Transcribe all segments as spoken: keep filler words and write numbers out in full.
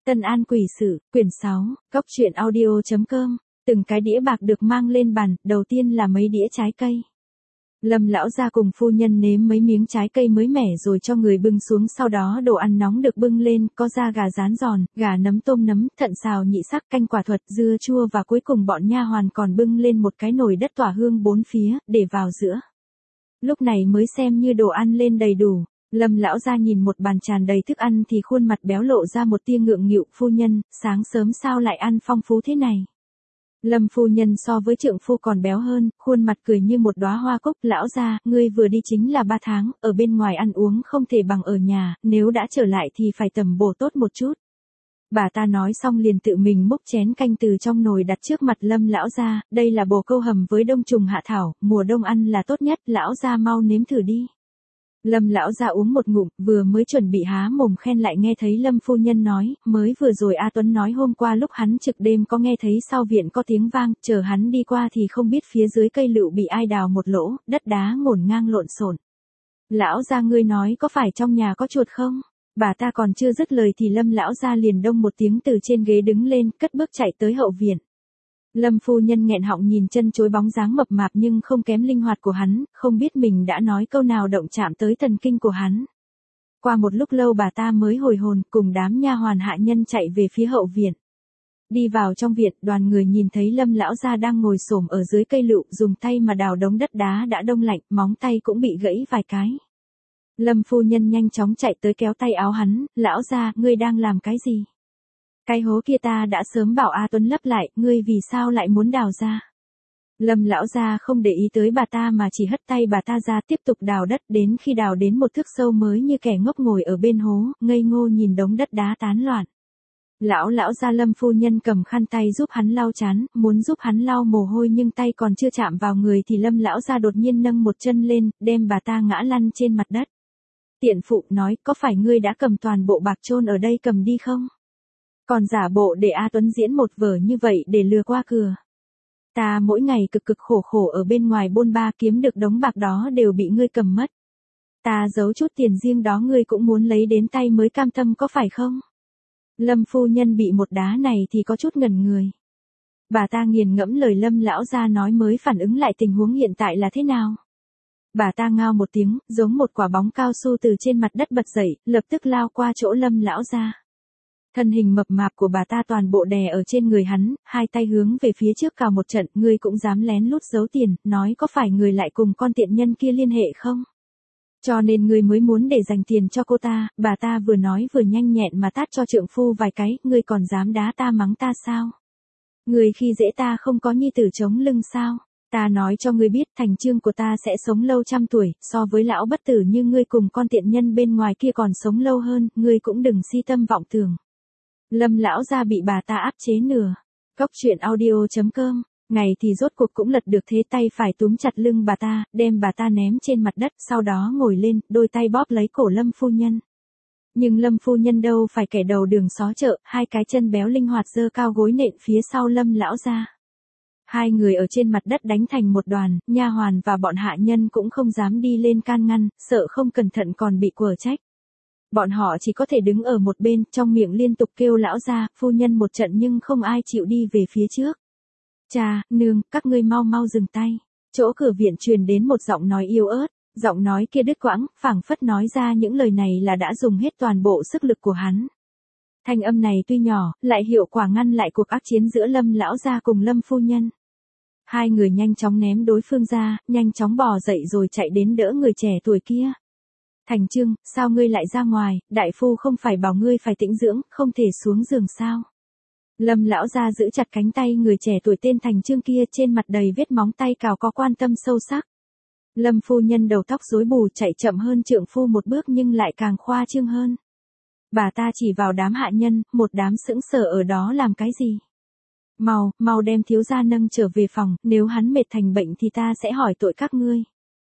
Tân An quỷ sự, quyển sáu, cốc truyện audio.com, từng cái đĩa bạc được mang lên bàn, đầu tiên là mấy đĩa trái cây. Lâm lão gia cùng phu nhân nếm mấy miếng trái cây mới mẻ rồi cho người bưng xuống, sau đó đồ ăn nóng được bưng lên, có da gà rán giòn, gà nấm tôm nấm, thận xào nhị sắc, canh quả thuật, dưa chua và cuối cùng bọn nha hoàn còn bưng lên một cái nồi đất tỏa hương bốn phía, để vào giữa. Lúc này mới xem như đồ ăn lên đầy đủ. Lâm lão gia nhìn một bàn tràn đầy thức ăn thì khuôn mặt béo lộ ra một tia ngượng nghịu, phu nhân, sáng sớm sao lại ăn phong phú thế này? Lâm phu nhân so với trượng phu còn béo hơn, khuôn mặt cười như một đóa hoa cúc, lão gia, ngươi vừa đi chính là ba tháng, ở bên ngoài ăn uống không thể bằng ở nhà, nếu đã trở lại thì phải tầm bổ tốt một chút. Bà ta nói xong liền tự mình múc chén canh từ trong nồi đặt trước mặt Lâm lão gia, đây là bồ câu hầm với đông trùng hạ thảo, mùa đông ăn là tốt nhất, lão gia mau nếm thử đi. Lâm lão gia uống một ngụm, vừa mới chuẩn bị há mồm khen lại nghe thấy Lâm phu nhân nói, mới vừa rồi A Tuấn nói hôm qua lúc hắn trực đêm có nghe thấy sau viện có tiếng vang, chờ hắn đi qua thì không biết phía dưới cây lựu bị ai đào một lỗ, đất đá ngổn ngang lộn xộn. Lão gia ngươi nói có phải trong nhà có chuột không? Bà ta còn chưa dứt lời thì Lâm lão gia liền đông một tiếng từ trên ghế đứng lên, cất bước chạy tới hậu viện. Lâm phu nhân nghẹn họng nhìn chân chối bóng dáng mập mạp nhưng không kém linh hoạt của hắn, không biết mình đã nói câu nào động chạm tới thần kinh của hắn. Qua một lúc lâu bà ta mới hồi hồn, cùng đám nha hoàn hạ nhân chạy về phía hậu viện. Đi vào trong viện, đoàn người nhìn thấy Lâm lão gia đang ngồi xổm ở dưới cây lựu, dùng tay mà đào đống đất đá đã đông lạnh, móng tay cũng bị gãy vài cái. Lâm phu nhân nhanh chóng chạy tới kéo tay áo hắn, lão gia, ngươi đang làm cái gì? Cái hố kia ta đã sớm bảo A Tuấn lấp lại, ngươi vì sao lại muốn đào ra? Lâm lão gia không để ý tới bà ta mà chỉ hất tay bà ta ra tiếp tục đào đất, đến khi đào đến một thước sâu mới như kẻ ngốc ngồi ở bên hố, ngây ngô nhìn đống đất đá tán loạn. Lão lão gia Lâm phu nhân cầm khăn tay giúp hắn lau chán, muốn giúp hắn lau mồ hôi nhưng tay còn chưa chạm vào người thì Lâm lão gia đột nhiên nâng một chân lên, đem bà ta ngã lăn trên mặt đất. Tiện phụ nói, có phải ngươi đã cầm toàn bộ bạc chôn ở đây cầm đi không? Còn giả bộ để A Tuấn diễn một vở như vậy để lừa qua cửa. Ta mỗi ngày cực cực khổ khổ ở bên ngoài bôn ba kiếm được đống bạc đó đều bị ngươi cầm mất. Ta giấu chút tiền riêng đó ngươi cũng muốn lấy đến tay mới cam tâm có phải không? Lâm phu nhân bị một đá này thì có chút ngẩn người. Bà ta nghiền ngẫm lời Lâm lão gia nói mới phản ứng lại tình huống hiện tại là thế nào. Bà ta ngao một tiếng, giống một quả bóng cao su từ trên mặt đất bật dậy, lập tức lao qua chỗ Lâm lão gia. Thân hình mập mạp của bà ta toàn bộ đè ở trên người hắn, hai tay hướng về phía trước cào một trận, ngươi cũng dám lén lút giấu tiền, nói có phải người lại cùng con tiện nhân kia liên hệ không? Cho nên ngươi mới muốn để dành tiền cho cô ta, bà ta vừa nói vừa nhanh nhẹn mà tát cho trượng phu vài cái, ngươi còn dám đá ta mắng ta sao? Ngươi khi dễ ta không có nhi tử chống lưng sao? Ta nói cho ngươi biết thành chương của ta sẽ sống lâu trăm tuổi, so với lão bất tử như ngươi cùng con tiện nhân bên ngoài kia còn sống lâu hơn, ngươi cũng đừng si tâm vọng tưởng. Lâm lão gia bị bà ta áp chế nửa. Cốc truyện audio.com, ngày thì rốt cuộc cũng lật được thế, tay phải túm chặt lưng bà ta, đem bà ta ném trên mặt đất, sau đó ngồi lên, đôi tay bóp lấy cổ Lâm phu nhân. Nhưng Lâm phu nhân đâu phải kẻ đầu đường xó chợ, hai cái chân béo linh hoạt giơ cao gối nện phía sau Lâm lão gia. Hai người ở trên mặt đất đánh thành một đoàn, nha hoàn và bọn hạ nhân cũng không dám đi lên can ngăn, sợ không cẩn thận còn bị quở trách. Bọn họ chỉ có thể đứng ở một bên, trong miệng liên tục kêu lão gia, phu nhân một trận nhưng không ai chịu đi về phía trước. Cha, nương, các ngươi mau mau dừng tay. Chỗ cửa viện truyền đến một giọng nói yếu ớt, giọng nói kia đứt quãng, phảng phất nói ra những lời này là đã dùng hết toàn bộ sức lực của hắn. Thanh âm này tuy nhỏ, lại hiệu quả ngăn lại cuộc ác chiến giữa Lâm lão gia cùng Lâm phu nhân. Hai người nhanh chóng ném đối phương ra, nhanh chóng bò dậy rồi chạy đến đỡ người trẻ tuổi kia. Thành Chương, sao ngươi lại ra ngoài, đại phu không phải bảo ngươi phải tĩnh dưỡng, không thể xuống giường sao? Lâm lão gia giữ chặt cánh tay người trẻ tuổi tên Thành Chương kia, trên mặt đầy vết móng tay cào có quan tâm sâu sắc. Lâm phu nhân đầu tóc rối bù chạy chậm hơn trượng phu một bước nhưng lại càng khoa trương hơn. Bà ta chỉ vào đám hạ nhân, một đám sững sờ ở đó làm cái gì? Mau, mau đem thiếu gia nâng trở về phòng, nếu hắn mệt thành bệnh thì ta sẽ hỏi tội các ngươi.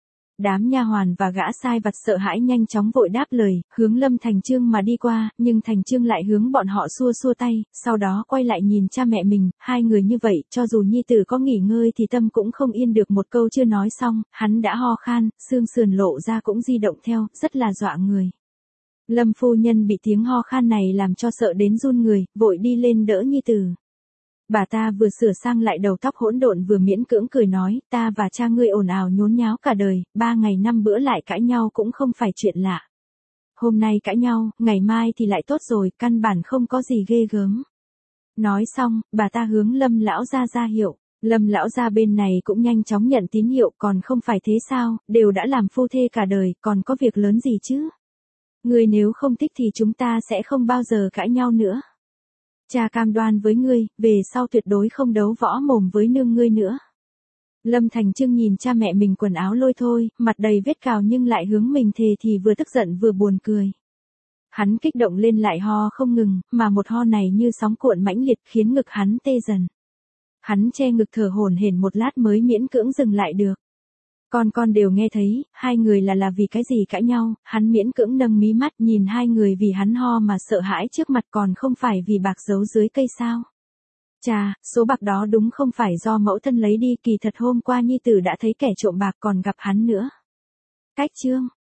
Đám nha hoàn và gã sai vặt sợ hãi nhanh chóng vội đáp lời, hướng Lâm Thành Chương mà đi qua, nhưng Thành Chương lại hướng bọn họ xua xua tay, sau đó quay lại nhìn cha mẹ mình, hai người như vậy, cho dù nhi tử có nghỉ ngơi thì tâm cũng không yên được. Một câu chưa nói xong, hắn đã ho khan, xương sườn lộ ra cũng di động theo, rất là dọa người. Lâm phu nhân bị tiếng ho khan này làm cho sợ đến run người, vội đi lên đỡ nhi tử. Bà ta vừa sửa sang lại đầu tóc hỗn độn vừa miễn cưỡng cười nói, ta và cha ngươi ồn ào nhốn nháo cả đời, ba ngày năm bữa lại cãi nhau cũng không phải chuyện lạ. Hôm nay cãi nhau, ngày mai thì lại tốt rồi, căn bản không có gì ghê gớm. Nói xong, bà ta hướng Lâm lão gia ra hiệu. Lâm lão gia bên này cũng nhanh chóng nhận tín hiệu, còn không phải thế sao, đều đã làm phu thê cả đời, còn có việc lớn gì chứ? Ngươi nếu không thích thì chúng ta sẽ không bao giờ cãi nhau nữa. Cha cam đoan với ngươi, về sau tuyệt đối không đấu võ mồm với nương ngươi nữa. Lâm Thành Trưng nhìn cha mẹ mình quần áo lôi thôi, mặt đầy vết cào nhưng lại hướng mình thề thì vừa tức giận vừa buồn cười. Hắn kích động lên lại ho không ngừng, mà một ho này như sóng cuộn mãnh liệt khiến ngực hắn tê dần. Hắn che ngực thở hổn hển một lát mới miễn cưỡng dừng lại được. Con con đều nghe thấy, hai người là là vì cái gì cãi nhau, hắn miễn cưỡng nâng mí mắt nhìn hai người vì hắn ho mà sợ hãi trước mặt còn không phải vì bạc giấu dưới cây sao. Chà, số bạc đó đúng không phải do mẫu thân lấy đi, kỳ thật hôm qua nhi tử đã thấy kẻ trộm bạc còn gặp hắn nữa. Cách chương